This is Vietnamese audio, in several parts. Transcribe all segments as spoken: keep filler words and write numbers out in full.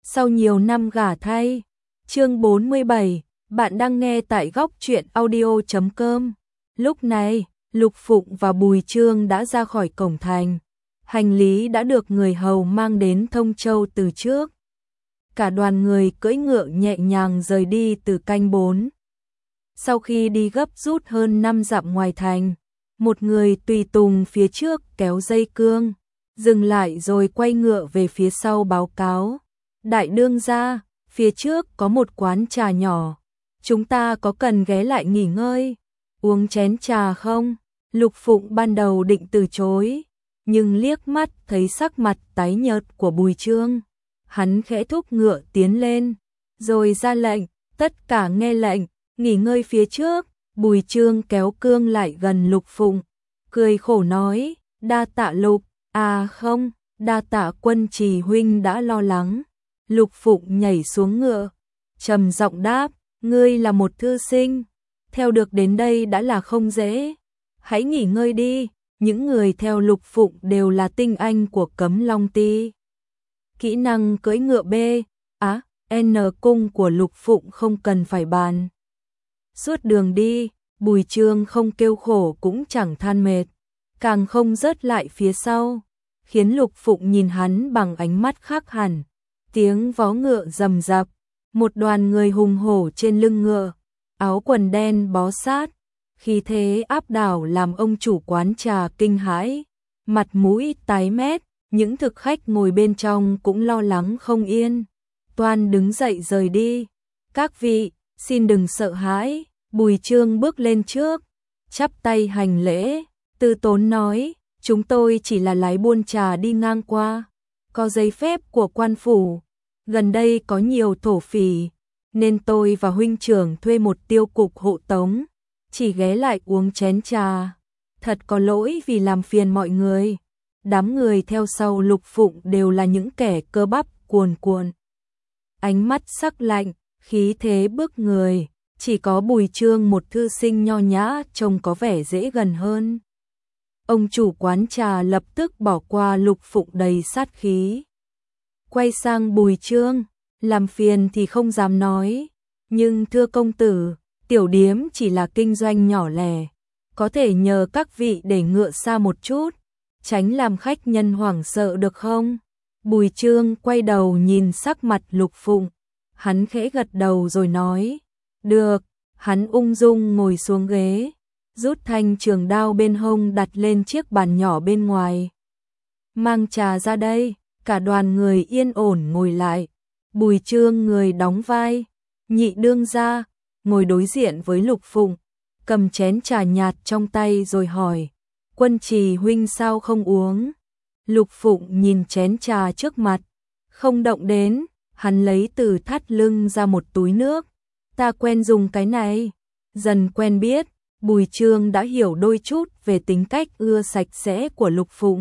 Sau nhiều năm gả thay. Chương bốn mươi bảy, bạn đang nghe tại góc truyện audio chấm com. Lúc này, Lục Phụng và Bùi Chương đã ra khỏi cổng thành. Hành lý đã được người hầu mang đến Thông Châu từ trước. Cả đoàn người cưỡi ngựa nhẹ nhàng rời đi từ canh bốn. Sau khi đi gấp rút hơn năm dặm ngoài thành, một người tùy tùng phía trước kéo dây cương, dừng lại rồi quay ngựa về phía sau báo cáo. Đại đương gia, phía trước có một quán trà nhỏ, chúng ta có cần ghé lại nghỉ ngơi, uống chén trà không? Lục Phụng ban đầu định từ chối, nhưng liếc mắt thấy sắc mặt tái nhợt của Bùi Chương, hắn khẽ thúc ngựa tiến lên, rồi ra lệnh, tất cả nghe lệnh, nghỉ ngơi phía trước. Bùi Chương kéo cương lại gần Lục Phụng, cười khổ nói, đa tạ Lục, à không, đa tạ Quân Trì huynh đã lo lắng. Lục Phụng nhảy xuống ngựa, trầm giọng đáp, ngươi là một thư sinh, theo được đến đây đã là không dễ, hãy nghỉ ngơi đi. Những người theo Lục Phụng đều là tinh anh của Cấm Long Ti. Kỹ năng cưỡi ngựa B, á, N cung của Lục Phụng không cần phải bàn. Suốt đường đi, Bùi Chương không kêu khổ cũng chẳng than mệt, càng không rớt lại phía sau, khiến Lục Phụng nhìn hắn bằng ánh mắt khác hẳn. Tiếng vó ngựa rầm rập, một đoàn người hùng hổ trên lưng ngựa, áo quần đen bó sát, khí thế áp đảo làm ông chủ quán trà kinh hãi, mặt mũi tái mét, những thực khách ngồi bên trong cũng lo lắng không yên, toan đứng dậy rời đi. Các vị, xin đừng sợ hãi. Bùi Chương bước lên trước, chắp tay hành lễ, từ tốn nói, chúng tôi chỉ là lái buôn trà đi ngang qua, có giấy phép của quan phủ, gần đây có nhiều thổ phỉ, nên tôi và huynh trưởng thuê một tiêu cục hộ tống, chỉ ghé lại uống chén trà, thật có lỗi vì làm phiền mọi người. Đám người theo sau Lục Phụng đều là những kẻ cơ bắp cuồn cuộn, ánh mắt sắc lạnh, khí thế bức người. Chỉ có Bùi Chương một thư sinh nho nhã trông có vẻ dễ gần hơn. Ông chủ quán trà lập tức bỏ qua Lục Phụng đầy sát khí, quay sang Bùi Chương, làm phiền thì không dám nói, nhưng thưa công tử, tiểu điếm chỉ là kinh doanh nhỏ lẻ, có thể nhờ các vị để ngựa xa một chút, tránh làm khách nhân hoảng sợ được không? Bùi Chương quay đầu nhìn sắc mặt Lục Phụng, hắn khẽ gật đầu rồi nói, được. Hắn ung dung ngồi xuống ghế, rút thanh trường đao bên hông đặt lên chiếc bàn nhỏ bên ngoài. Mang trà ra đây. Cả đoàn người yên ổn ngồi lại. Bùi Chương người đóng vai nhị đương gia, ngồi đối diện với Lục Phụng, cầm chén trà nhạt trong tay rồi hỏi, Quân Trì huynh sao không uống? Lục Phụng nhìn chén trà trước mặt, không động đến. Hắn lấy từ thắt lưng ra một túi nước, ta quen dùng cái này. Dần quen biết, Bùi Chương đã hiểu đôi chút về tính cách ưa sạch sẽ của Lục Phụng.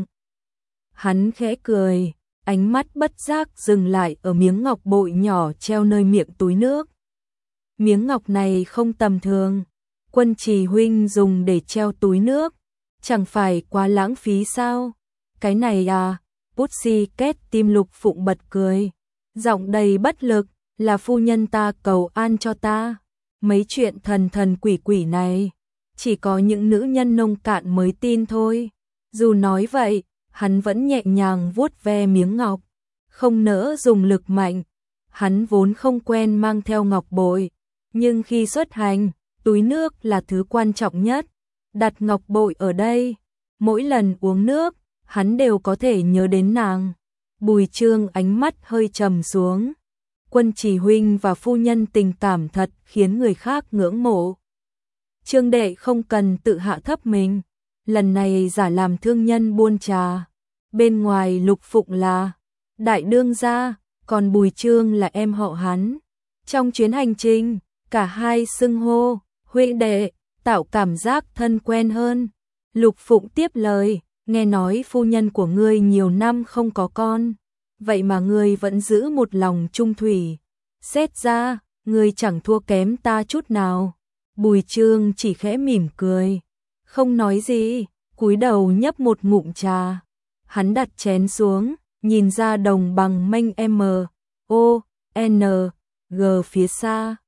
Hắn khẽ cười, ánh mắt bất giác dừng lại ở miếng ngọc bội nhỏ treo nơi miệng túi nước. Miếng ngọc này không tầm thường, Quân Trì huynh dùng để treo túi nước, chẳng phải quá lãng phí sao? Cái này à? Pussy két tim Lục Phụng bật cười, giọng đầy bất lực, là phu nhân ta cầu an cho ta. Mấy chuyện thần thần quỷ quỷ này, chỉ có những nữ nhân nông cạn mới tin thôi. Dù nói vậy, hắn vẫn nhẹ nhàng vuốt ve miếng ngọc, không nỡ dùng lực mạnh. Hắn vốn không quen mang theo ngọc bội, nhưng khi xuất hành, túi nước là thứ quan trọng nhất. Đặt ngọc bội ở đây, mỗi lần uống nước, hắn đều có thể nhớ đến nàng. Bùi Chương ánh mắt hơi trầm xuống. Quân Trì huynh và phu nhân tình cảm thật khiến người khác ngưỡng mộ. Trương đệ không cần tự hạ thấp mình, lần này giả làm thương nhân buôn trà. Bên ngoài Lục Phụng là đại đương gia, còn Bùi Chương là em họ hắn. Trong chuyến hành trình, cả hai xưng hô huynh đệ, tạo cảm giác thân quen hơn. Lục Phụng tiếp lời, nghe nói phu nhân của ngươi nhiều năm không có con, vậy mà ngươi vẫn giữ một lòng trung thủy. Xét ra, ngươi chẳng thua kém ta chút nào. Bùi Chương chỉ khẽ mỉm cười, không nói gì, cúi đầu nhấp một ngụm trà. Hắn đặt chén xuống, nhìn ra đồng bằng mênh em mờ, O, N, G phía xa.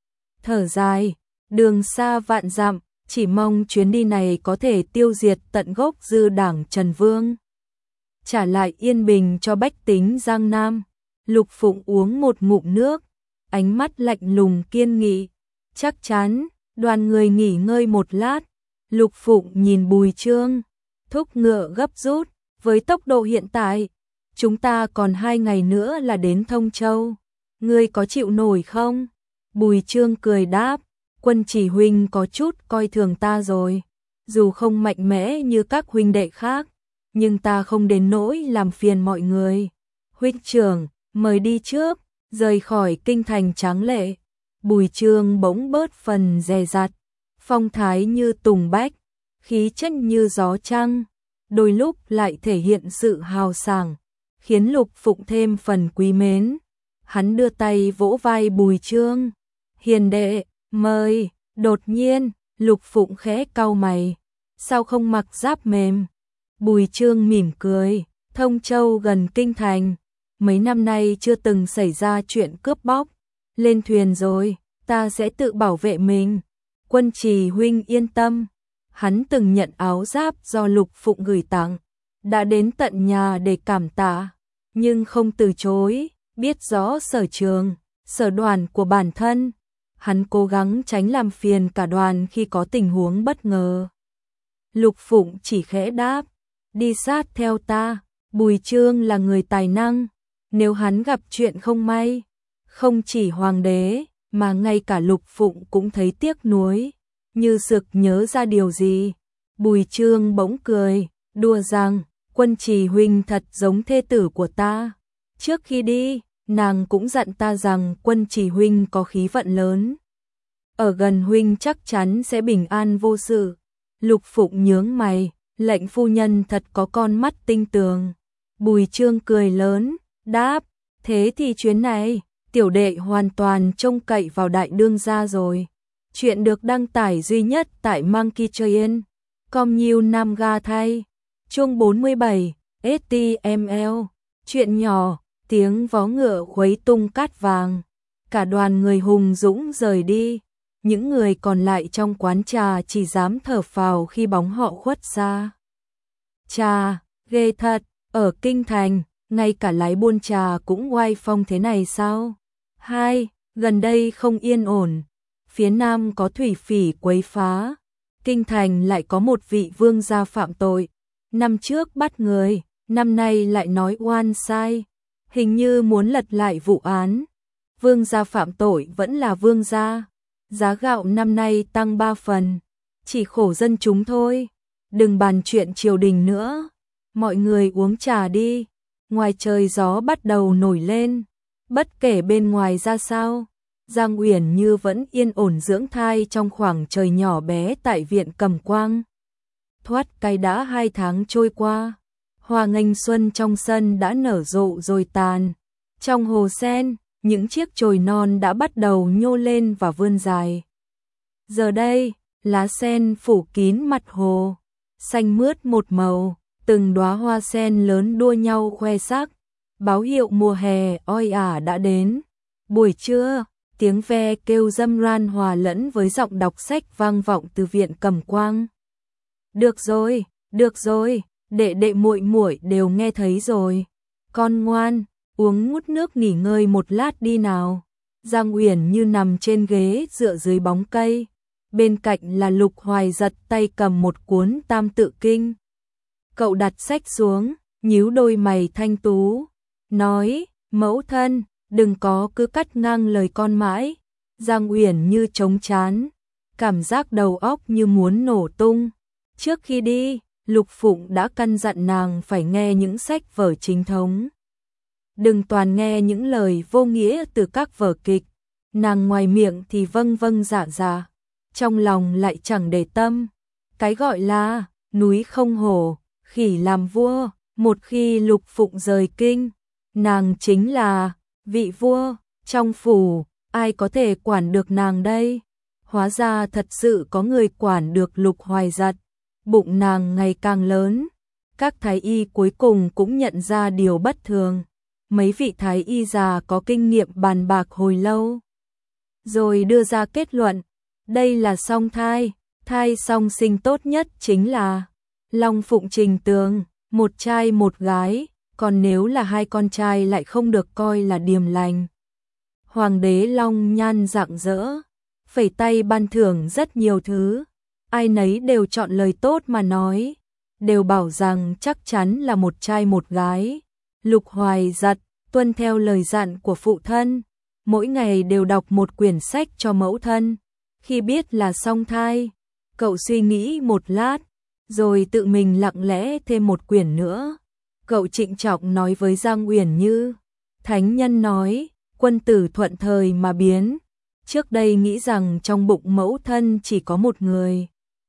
Thở dài, đường xa vạn dặm, chỉ mong chuyến đi này có thể tiêu diệt tận gốc dư đảng Trần Vương. Trả lại yên bình cho bách tính Giang Nam. Lục Phụng uống một ngụm nước, ánh mắt lạnh lùng kiên nghị. Chắc chắn, đoàn người nghỉ ngơi một lát. Lục Phụng nhìn Bùi Chương, thúc ngựa gấp rút, với tốc độ hiện tại, chúng ta còn hai ngày nữa là đến Thông Châu. Ngươi có chịu nổi không? Bùi Chương cười đáp, Quân chỉ huynh có chút coi thường ta rồi. Dù không mạnh mẽ như các huynh đệ khác, nhưng ta không đến nỗi làm phiền mọi người. Huynh trưởng, mời đi trước, rời khỏi kinh thành tráng lệ. Bùi Chương bỗng bớt phần dè dặt, phong thái như tùng bách, khí chất như gió trăng, đôi lúc lại thể hiện sự hào sảng, khiến Lục Phụng thêm phần quý mến. Hắn đưa tay vỗ vai Bùi Chương, hiền đệ, mời. Đột nhiên, Lục Phụng khẽ cau mày, sao không mặc giáp mềm? Bùi Chương mỉm cười, Thông Châu gần kinh thành, mấy năm nay chưa từng xảy ra chuyện cướp bóc, lên thuyền rồi, ta sẽ tự bảo vệ mình. Quân Trì huynh yên tâm. Hắn từng nhận áo giáp do Lục Phụng gửi tặng, đã đến tận nhà để cảm tạ, nhưng không từ chối, biết rõ sở trường, sở đoàn của bản thân. Hắn cố gắng tránh làm phiền cả đoàn khi có tình huống bất ngờ. Lục Phụng chỉ khẽ đáp, đi sát theo ta. Bùi Chương là người tài năng, nếu hắn gặp chuyện không may, không chỉ hoàng đế, mà ngay cả Lục Phụng cũng thấy tiếc nuối. Như sực nhớ ra điều gì, Bùi Chương bỗng cười, đùa rằng, Quân Trì huynh thật giống thê tử của ta. Trước khi đi, nàng cũng dặn ta rằng Quân Trì huynh có khí vận lớn, ở gần huynh chắc chắn sẽ bình an vô sự. Lục Phụng nhướng mày, lệnh phu nhân thật có con mắt tinh tường. Bùi Chương cười lớn, đáp, thế thì chuyến này, tiểu đệ hoàn toàn trông cậy vào đại đương gia rồi. Chuyện được đăng tải duy nhất tại Monkey Train, com nhiều Nam Ga thay. Chương bốn mươi bảy, ét tê em lờ. Chuyện nhỏ, tiếng vó ngựa khuấy tung cát vàng. Cả đoàn người hùng dũng rời đi. Những người còn lại trong quán trà chỉ dám thở phào khi bóng họ khuất xa. Trà, ghê thật, ở kinh thành, ngay cả lái buôn trà cũng oai phong thế này sao? Hai, gần đây không yên ổn. Phía nam có thủy phỉ quấy phá, kinh thành lại có một vị vương gia phạm tội. Năm trước bắt người, năm nay lại nói oan sai, hình như muốn lật lại vụ án. Vương gia phạm tội vẫn là vương gia. Giá gạo năm nay tăng ba phần, chỉ khổ dân chúng thôi. Đừng bàn chuyện triều đình nữa, mọi người uống trà đi. Ngoài trời gió bắt đầu nổi lên, bất kể bên ngoài ra sao, Giang Uyển Như vẫn yên ổn dưỡng thai trong khoảng trời nhỏ bé tại viện Cẩm Quang. Thoát cái đã hai tháng trôi qua, hoa nghênh xuân trong sân đã nở rộ rồi tàn. Trong hồ sen, những chiếc chồi non đã bắt đầu nhô lên và vươn dài. Giờ đây, lá sen phủ kín mặt hồ, xanh mướt một màu, từng đóa hoa sen lớn đua nhau khoe sắc, báo hiệu mùa hè oi ả đã đến. Buổi trưa, tiếng ve kêu râm ran hòa lẫn với giọng đọc sách vang vọng từ viện Cẩm Quang. Được rồi, được rồi, đệ đệ muội muội đều nghe thấy rồi. Con ngoan, uống ngút nước nghỉ ngơi một lát đi nào. Giang Uyển Như nằm trên ghế dựa dưới bóng cây, bên cạnh là Lục Hoài giật tay cầm một cuốn Tam Tự Kinh. Cậu đặt sách xuống, nhíu đôi mày thanh tú, nói, mẫu thân, đừng có cứ cắt ngang lời con mãi. Giang Uyển Như trống chán, cảm giác đầu óc như muốn nổ tung. Trước khi đi, Lục Phụng đã căn dặn nàng phải nghe những sách vở chính thống. Đừng toàn nghe những lời vô nghĩa từ các vở kịch. Nàng ngoài miệng thì vâng vâng dạ dạ, trong lòng lại chẳng để tâm. Cái gọi là núi không hổ, khỉ làm vua. Một khi Lục Phụng rời kinh, nàng chính là vị vua. Trong phủ, ai có thể quản được nàng đây? Hóa ra thật sự có người quản được Lục Hoài giật. Bụng nàng ngày càng lớn. Các thái y cuối cùng cũng nhận ra điều bất thường. mấy vị thái y già có kinh nghiệm bàn bạc hồi lâu, rồi đưa ra kết luận, đây là song thai, thai song sinh tốt nhất chính là Long Phụng Trình Tường, một trai một gái, còn nếu là hai con trai lại không được coi là điềm lành. Hoàng đế Long Nhan rạng rỡ, phẩy tay ban thưởng rất nhiều thứ, ai nấy đều chọn lời tốt mà nói, đều bảo rằng chắc chắn là một trai một gái. Lục Hoài Giật tuân theo lời dặn của phụ thân, mỗi ngày đều đọc một quyển sách cho mẫu thân. Khi biết là song thai, cậu suy nghĩ một lát, rồi tự mình lặng lẽ thêm một quyển nữa. Cậu trịnh trọng nói với Giang Uyển Như, thánh nhân nói, quân tử thuận thời mà biến, trước đây nghĩ rằng trong bụng mẫu thân chỉ có một người.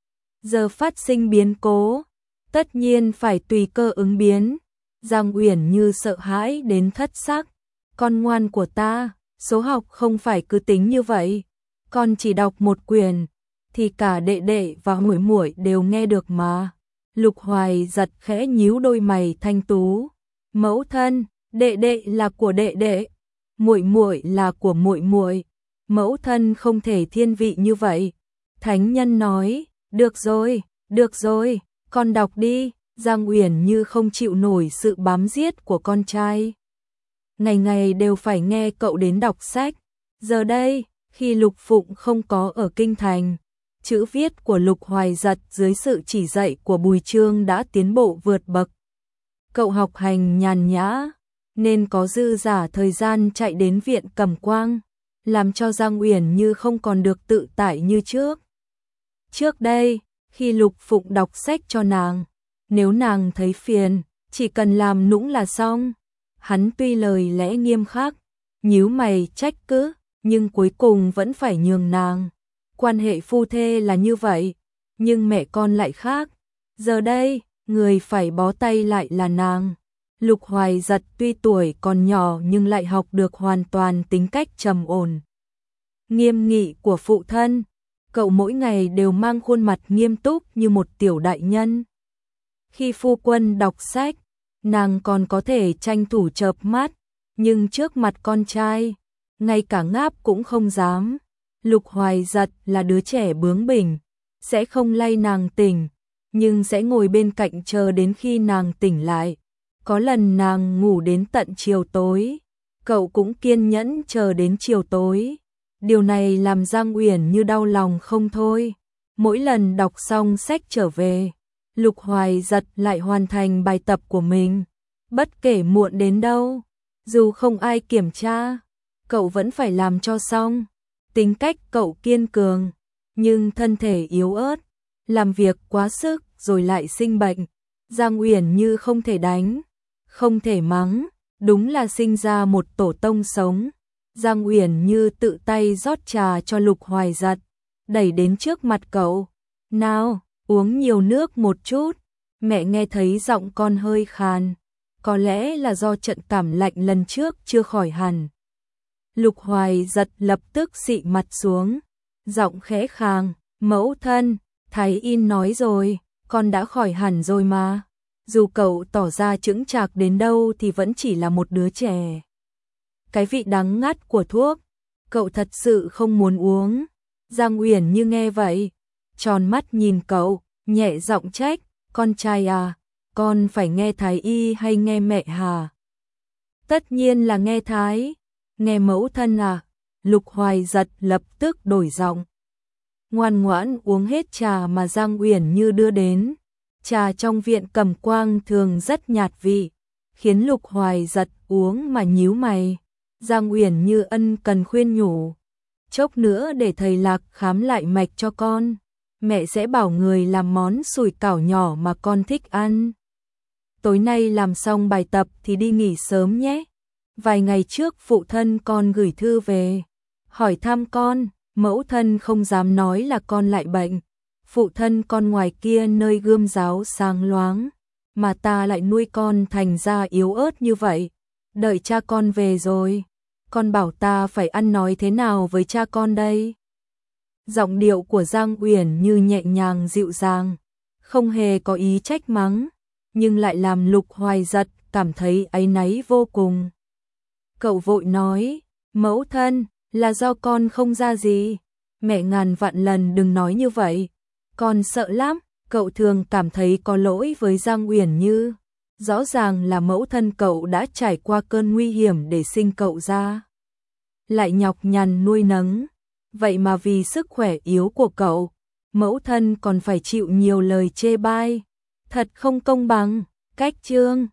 Giờ phát sinh biến cố, tất nhiên phải tùy cơ ứng biến. Giang Uyển Như sợ hãi đến thất sắc, con ngoan của ta, số học không phải cứ tính như vậy, con chỉ đọc một quyển, thì cả đệ đệ và muội muội đều nghe được mà. Lục Hoài Giật khẽ nhíu đôi mày thanh tú, mẫu thân, đệ đệ là của đệ đệ, muội muội là của muội muội, mẫu thân không thể thiên vị như vậy. Thánh nhân nói, được rồi, được rồi, con đọc đi. Giang Uyển Như không chịu nổi sự bám giết của con trai, ngày ngày đều phải nghe cậu đến đọc sách. Giờ đây, khi Lục Phụng không có ở kinh thành, chữ viết của Lục Hoài Giật dưới sự chỉ dạy của Bùi Chương đã tiến bộ vượt bậc. Cậu học hành nhàn nhã, nên có dư giả thời gian chạy đến viện Cẩm Quang, làm cho Giang Uyển Như không còn được tự tại như trước. Trước đây, khi Lục Phụng đọc sách cho nàng, nếu nàng thấy phiền, chỉ cần làm nũng là xong. Hắn tuy lời lẽ nghiêm khắc, nhíu mày trách cứ, nhưng cuối cùng vẫn phải nhường nàng. Quan hệ phu thê là như vậy, nhưng mẹ con lại khác. Giờ đây, người phải bó tay lại là nàng. Lục Hoài Giật tuy tuổi còn nhỏ nhưng lại học được hoàn toàn tính cách trầm ổn, nghiêm nghị của phụ thân. Cậu mỗi ngày đều mang khuôn mặt nghiêm túc như một tiểu đại nhân. Khi phu quân đọc sách, nàng còn có thể tranh thủ chợp mắt, nhưng trước mặt con trai, ngay cả ngáp cũng không dám. Lục Hoài Giật là đứa trẻ bướng bỉnh, sẽ không lay nàng tỉnh, nhưng sẽ ngồi bên cạnh chờ đến khi nàng tỉnh lại. Có lần nàng ngủ đến tận chiều tối, cậu cũng kiên nhẫn chờ đến chiều tối. Điều này làm Giang Uyển Như đau lòng không thôi. Mỗi lần đọc xong sách trở về, Lục Hoài Giật lại hoàn thành bài tập của mình, bất kể muộn đến đâu, dù không ai kiểm tra, cậu vẫn phải làm cho xong. Tính cách cậu kiên cường, nhưng thân thể yếu ớt, làm việc quá sức rồi lại sinh bệnh. Giang Uyển Như không thể đánh, không thể mắng, đúng là sinh ra một tổ tông sống. Giang Uyển Như tự tay rót trà cho Lục Hoài Giật, đẩy đến trước mặt cậu. Nào, uống nhiều nước một chút. Mẹ nghe thấy giọng con hơi khàn, có lẽ là do trận cảm lạnh lần trước chưa khỏi hẳn. Lục Hoài Giật lập tức xị mặt xuống, giọng khẽ khàng, mẫu thân, Thái Y nói rồi, con đã khỏi hẳn rồi mà. Dù cậu tỏ ra chững chạc đến đâu thì vẫn chỉ là một đứa trẻ. Cái vị đắng ngắt của thuốc, cậu thật sự không muốn uống. Giang Uyển Như nghe vậy, tròn mắt nhìn cậu, nhẹ giọng trách, con trai à, con phải nghe Thái Y hay nghe mẹ hả? Tất nhiên là nghe Thái, nghe mẫu thân à. Lục Hoài Giật lập tức đổi giọng, ngoan ngoãn uống hết trà mà Giang Uyển Như đưa đến. Trà trong viện Cẩm Quang thường rất nhạt vị, khiến Lục Hoài Giật uống mà nhíu mày. Giang Uyển Như ân cần khuyên nhủ, chốc nữa để thầy Lạc khám lại mạch cho con, mẹ sẽ bảo người làm món sủi cảo nhỏ mà con thích ăn. Tối nay làm xong bài tập thì đi nghỉ sớm nhé. Vài ngày trước phụ thân con gửi thư về, hỏi thăm con, mẫu thân không dám nói là con lại bệnh. Phụ thân con ngoài kia nơi gươm giáo sáng loáng, mà ta lại nuôi con thành ra yếu ớt như vậy. Đợi cha con về rồi, con bảo ta phải ăn nói thế nào với cha con đây? Giọng điệu của Giang Uyển Như nhẹ nhàng dịu dàng, không hề có ý trách mắng, nhưng lại làm Lục Hoài Giật cảm thấy áy náy vô cùng. Cậu vội nói, mẫu thân, là do con không ra gì. Mẹ ngàn vạn lần đừng nói như vậy. Con sợ lắm, cậu thường cảm thấy có lỗi với Giang Uyển Như. Rõ ràng là mẫu thân cậu đã trải qua cơn nguy hiểm để sinh cậu ra. Lại nhọc nhằn nuôi nấng. Vậy mà vì sức khỏe yếu của cậu, mẫu thân còn phải chịu nhiều lời chê bai. Thật không công bằng. Cách chương